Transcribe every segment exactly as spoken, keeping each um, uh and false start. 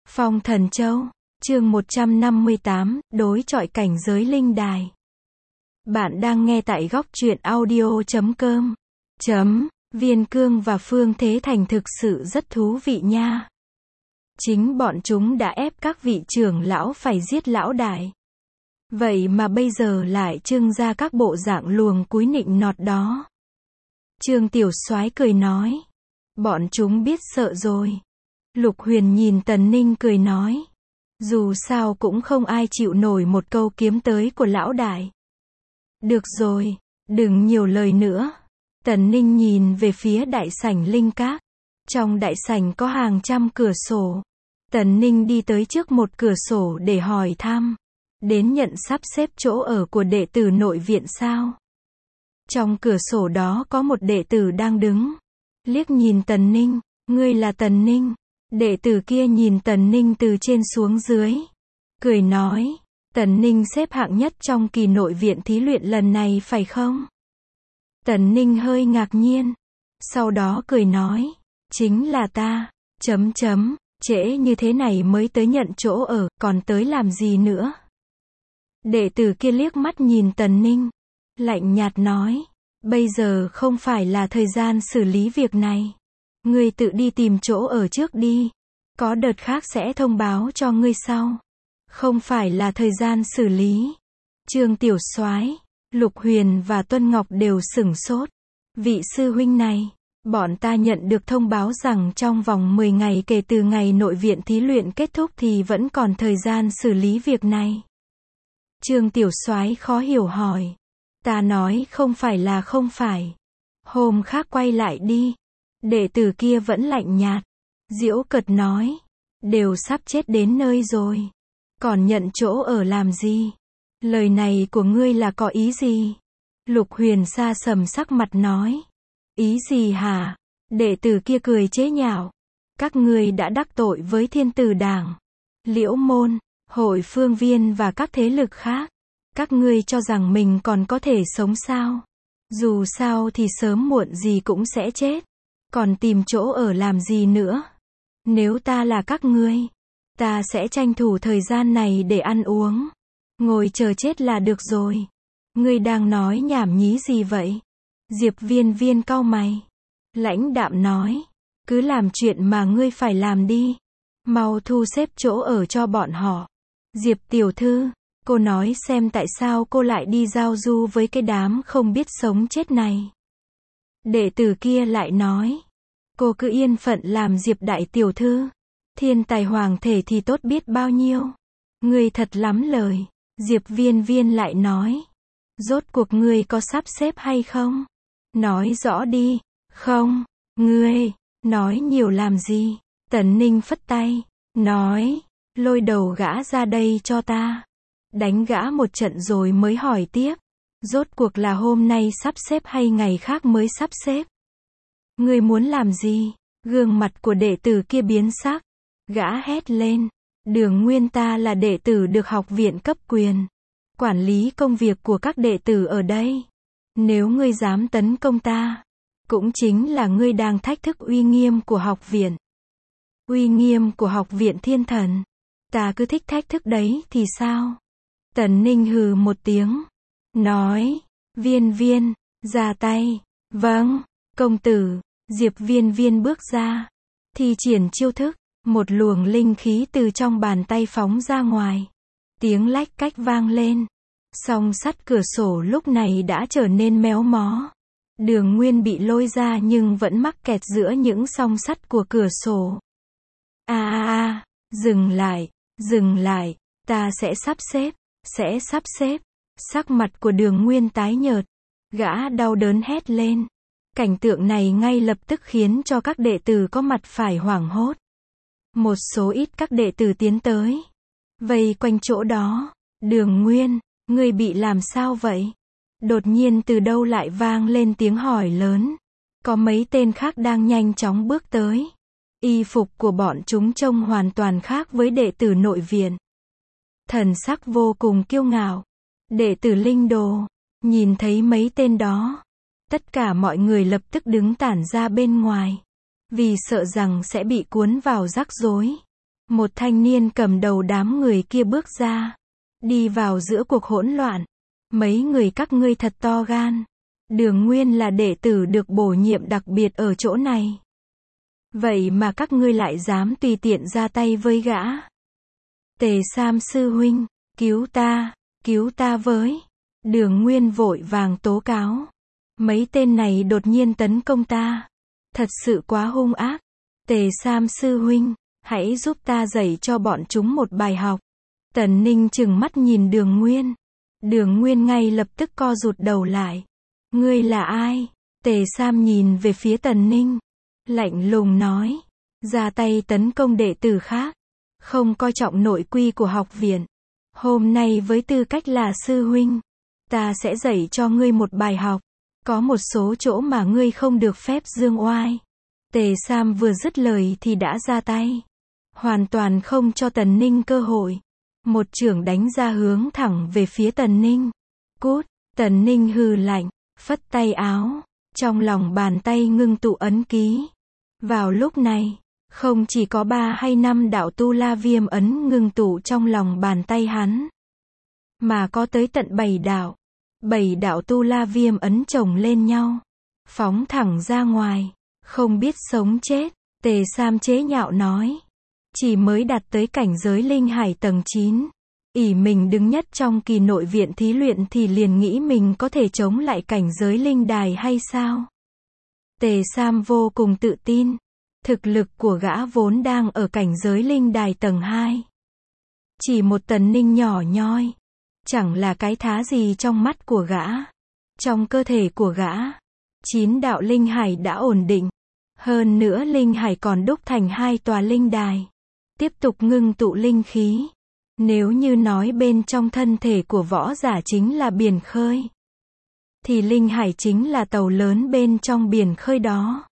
Phong Thần Châu, chương một trăm năm mươi tám, đối chọi cảnh giới linh đài. Bạn đang nghe tại góc truyện audio chấm com. Chấm, Viên Cương và Phương Thế Thành thực sự rất thú vị nha. Chính bọn chúng đã ép các vị trưởng lão phải giết lão đại. Vậy mà bây giờ lại trưng ra các bộ dạng luồng cúi nịnh nọt đó. Trương Tiểu Soái cười nói. Bọn chúng biết sợ rồi. Lục Huyền nhìn Tần Ninh cười nói. Dù sao cũng không ai chịu nổi một câu kiếm tới của lão đại. Được rồi, đừng nhiều lời nữa. Tần Ninh nhìn về phía đại sảnh linh các. Trong đại sảnh có hàng trăm cửa sổ. Tần Ninh đi tới trước một cửa sổ để hỏi thăm. Đến nhận sắp xếp chỗ ở của đệ tử nội viện sao? Trong cửa sổ đó có một đệ tử đang đứng. Liếc nhìn Tần Ninh, ngươi là Tần Ninh. Đệ tử kia nhìn Tần Ninh từ trên xuống dưới. Cười nói, Tần Ninh xếp hạng nhất trong kỳ nội viện thí luyện lần này phải không? Tần Ninh hơi ngạc nhiên. Sau đó cười nói, chính là ta, chấm chấm, trễ như thế này mới tới nhận chỗ ở, còn tới làm gì nữa? Đệ tử kia liếc mắt nhìn Tần Ninh. Lạnh nhạt nói, bây giờ không phải là thời gian xử lý việc này. Ngươi tự đi tìm chỗ ở trước đi. Có đợt khác sẽ thông báo cho ngươi sau. Không phải là thời gian xử lý. Trương Tiểu Soái, Lục Huyền và Tuân Ngọc đều sửng sốt. Vị sư huynh này, bọn ta nhận được thông báo rằng trong vòng mười ngày kể từ ngày nội viện thí luyện kết thúc thì vẫn còn thời gian xử lý việc này. Trương Tiểu Soái khó hiểu hỏi. Ta nói không phải là không phải. Hôm khác quay lại đi. Đệ tử kia vẫn lạnh nhạt. Giễu cợt nói. Đều sắp chết đến nơi rồi. Còn nhận chỗ ở làm gì? Lời này của ngươi là có ý gì? Lục Huyền sa sầm sắc mặt nói. Ý gì hả? Đệ tử kia cười chế nhạo. Các ngươi đã đắc tội với Thiên Tử Đảng, Liễu Môn, Hội Phương Viên và các thế lực khác. Các ngươi cho rằng mình còn có thể sống sao? Dù sao thì sớm muộn gì cũng sẽ chết. Còn tìm chỗ ở làm gì nữa? Nếu ta là các ngươi, ta sẽ tranh thủ thời gian này để ăn uống. Ngồi chờ chết là được rồi. Ngươi đang nói nhảm nhí gì vậy? Diệp Viên Viên cau mày. Lãnh đạm nói. Cứ làm chuyện mà ngươi phải làm đi. Mau thu xếp chỗ ở cho bọn họ. Diệp tiểu thư, cô nói xem tại sao cô lại đi giao du với cái đám không biết sống chết này. Đệ tử kia lại nói. Cô cứ yên phận làm Diệp đại tiểu thư. Thiên tài hoàng thể thì tốt biết bao nhiêu. Ngươi thật lắm lời. Diệp Viên Viên lại nói. Rốt cuộc ngươi có sắp xếp hay không? Nói rõ đi. Không, ngươi, nói nhiều làm gì? Tần Ninh phất tay. Nói, lôi đầu gã ra đây cho ta. Đánh gã một trận rồi mới hỏi tiếp. Rốt cuộc là hôm nay sắp xếp hay ngày khác mới sắp xếp? Ngươi muốn làm gì? Gương mặt của đệ tử kia biến sắc. Gã hét lên. Đường Nguyên ta là đệ tử được học viện cấp quyền. Quản lý công việc của các đệ tử ở đây. Nếu ngươi dám tấn công ta, cũng chính là ngươi đang thách thức uy nghiêm của học viện. Uy nghiêm của học viện Thiên Thần. Ta cứ thích thách thức đấy thì sao? Tần Ninh hừ một tiếng. Nói. Viên Viên, ra tay. Vâng, công tử. Diệp Viên Viên bước ra. Thi triển chiêu thức. Một luồng linh khí từ trong bàn tay phóng ra ngoài. Tiếng lách cách vang lên. Song sắt cửa sổ lúc này đã trở nên méo mó. Đường Nguyên bị lôi ra nhưng vẫn mắc kẹt giữa những song sắt của cửa sổ. A a a, dừng lại, dừng lại, ta sẽ sắp xếp, sẽ sắp xếp. Sắc mặt của Đường Nguyên tái nhợt. Gã đau đớn hét lên. Cảnh tượng này ngay lập tức khiến cho các đệ tử có mặt phải hoảng hốt. Một số ít các đệ tử tiến tới. Vây quanh chỗ đó. Đường Nguyên, ngươi bị làm sao vậy? Đột nhiên từ đâu lại vang lên tiếng hỏi lớn. Có mấy tên khác đang nhanh chóng bước tới. Y phục của bọn chúng trông hoàn toàn khác với đệ tử nội viện. Thần sắc vô cùng kiêu ngạo. Đệ tử linh đồ. Nhìn thấy mấy tên đó. Tất cả mọi người lập tức đứng tản ra bên ngoài. Vì sợ rằng sẽ bị cuốn vào rắc rối. Một thanh niên cầm đầu đám người kia bước ra. Đi vào giữa cuộc hỗn loạn. Mấy người các ngươi thật to gan. Đường Nguyên là đệ tử được bổ nhiệm đặc biệt ở chỗ này. Vậy mà các ngươi lại dám tùy tiện ra tay với gã. Tề Sam sư huynh, cứu ta, cứu ta với. Đường Nguyên vội vàng tố cáo. Mấy tên này đột nhiên tấn công ta. Thật sự quá hung ác. Tề Sam sư huynh, hãy giúp ta dạy cho bọn chúng một bài học. Tần Ninh trừng mắt nhìn Đường Nguyên. Đường Nguyên ngay lập tức co rụt đầu lại. Ngươi là ai? Tề Sam nhìn về phía Tần Ninh. Lạnh lùng nói. Ra tay tấn công đệ tử khác. Không coi trọng nội quy của học viện. Hôm nay với tư cách là sư huynh, ta sẽ dạy cho ngươi một bài học. Có một số chỗ mà ngươi không được phép dương oai. Tề Sam vừa dứt lời thì đã ra tay. Hoàn toàn không cho Tần Ninh cơ hội. Một chưởng đánh ra hướng thẳng về phía Tần Ninh. Cút, Tần Ninh hừ lạnh, phất tay áo. Trong lòng bàn tay ngưng tụ ấn ký. Vào lúc này, không chỉ có ba hay năm đạo tu la viêm ấn ngưng tụ trong lòng bàn tay hắn, mà có tới tận bảy đạo. Bảy đạo tu la viêm ấn chồng lên nhau, phóng thẳng ra ngoài, không biết sống chết. Tề Sam chế nhạo nói. Chỉ mới đạt tới cảnh giới linh hải tầng chín. ỷ mình đứng nhất trong kỳ nội viện thí luyện thì liền nghĩ mình có thể chống lại cảnh giới linh đài hay sao? Tề Sam vô cùng tự tin. Thực lực của gã vốn đang ở cảnh giới linh đài tầng hai. Chỉ một Tần Ninh nhỏ nhoi. Chẳng là cái thá gì trong mắt của gã. Trong cơ thể của gã, chín đạo linh hải đã ổn định. Hơn nữa linh hải còn đúc thành hai tòa linh đài. Tiếp tục ngưng tụ linh khí. Nếu như nói bên trong thân thể của võ giả chính là biển khơi, thì linh hải chính là tàu lớn bên trong biển khơi đó.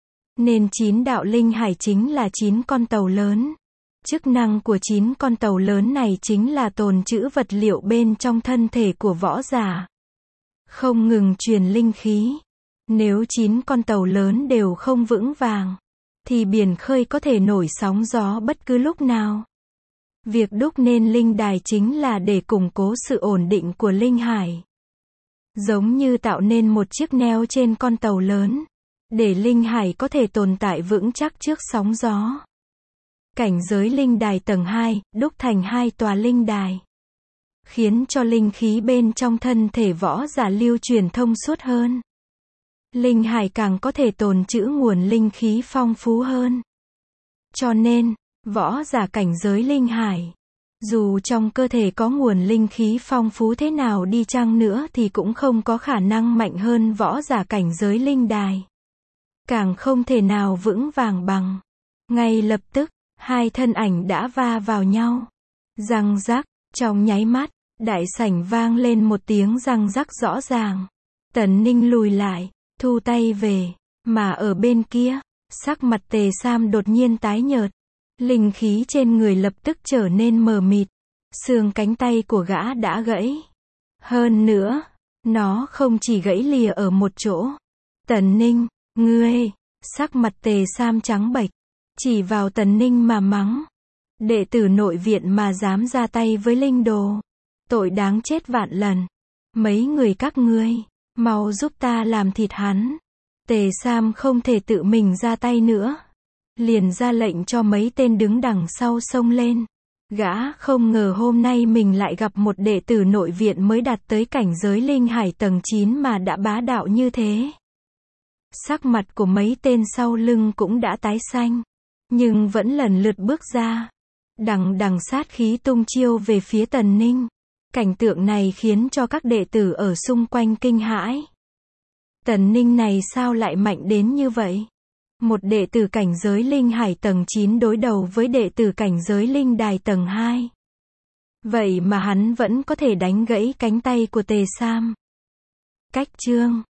Nên chín đạo linh hải chính là chín con tàu lớn. Chức năng của chín con tàu lớn này chính là tồn trữ vật liệu bên trong thân thể của võ giả. Không ngừng truyền linh khí. Nếu chín con tàu lớn đều không vững vàng, thì biển khơi có thể nổi sóng gió bất cứ lúc nào. Việc đúc nên linh đài chính là để củng cố sự ổn định của linh hải. Giống như tạo nên một chiếc neo trên con tàu lớn, để linh hải có thể tồn tại vững chắc trước sóng gió. Cảnh giới linh đài tầng hai, đúc thành hai tòa linh đài, khiến cho linh khí bên trong thân thể võ giả lưu truyền thông suốt hơn. Linh hải càng có thể tồn trữ nguồn linh khí phong phú hơn. Cho nên, võ giả cảnh giới linh hải, dù trong cơ thể có nguồn linh khí phong phú thế nào đi chăng nữa thì cũng không có khả năng mạnh hơn võ giả cảnh giới linh đài. Càng không thể nào vững vàng bằng. Ngay lập tức, hai thân ảnh đã va vào nhau. Răng rắc, trong nháy mắt, đại sảnh vang lên một tiếng răng rắc rõ ràng. Tần Ninh lùi lại, thu tay về, mà ở bên kia, sắc mặt Tề Sam đột nhiên tái nhợt. Linh khí trên người lập tức trở nên mờ mịt. Xương cánh tay của gã đã gãy. Hơn nữa, nó không chỉ gãy lìa ở một chỗ. Tần Ninh, ngươi, sắc mặt Tề Sam trắng bệch, chỉ vào Tần Ninh mà mắng. Đệ tử nội viện mà dám ra tay với linh đồ, tội đáng chết vạn lần. Mấy người các ngươi, mau giúp ta làm thịt hắn. Tề Sam không thể tự mình ra tay nữa, liền ra lệnh cho mấy tên đứng đằng sau xông lên. Gã không ngờ hôm nay mình lại gặp một đệ tử nội viện mới đạt tới cảnh giới linh hải tầng chín mà đã bá đạo như thế. Sắc mặt của mấy tên sau lưng cũng đã tái xanh, nhưng vẫn lần lượt bước ra, đằng đằng sát khí tung chiêu về phía Tần Ninh. Cảnh tượng này khiến cho các đệ tử ở xung quanh kinh hãi. Tần Ninh này sao lại mạnh đến như vậy? Một đệ tử cảnh giới linh hải tầng chín đối đầu với đệ tử cảnh giới linh đài tầng hai. Vậy mà hắn vẫn có thể đánh gãy cánh tay của Tề Sam. Cách chương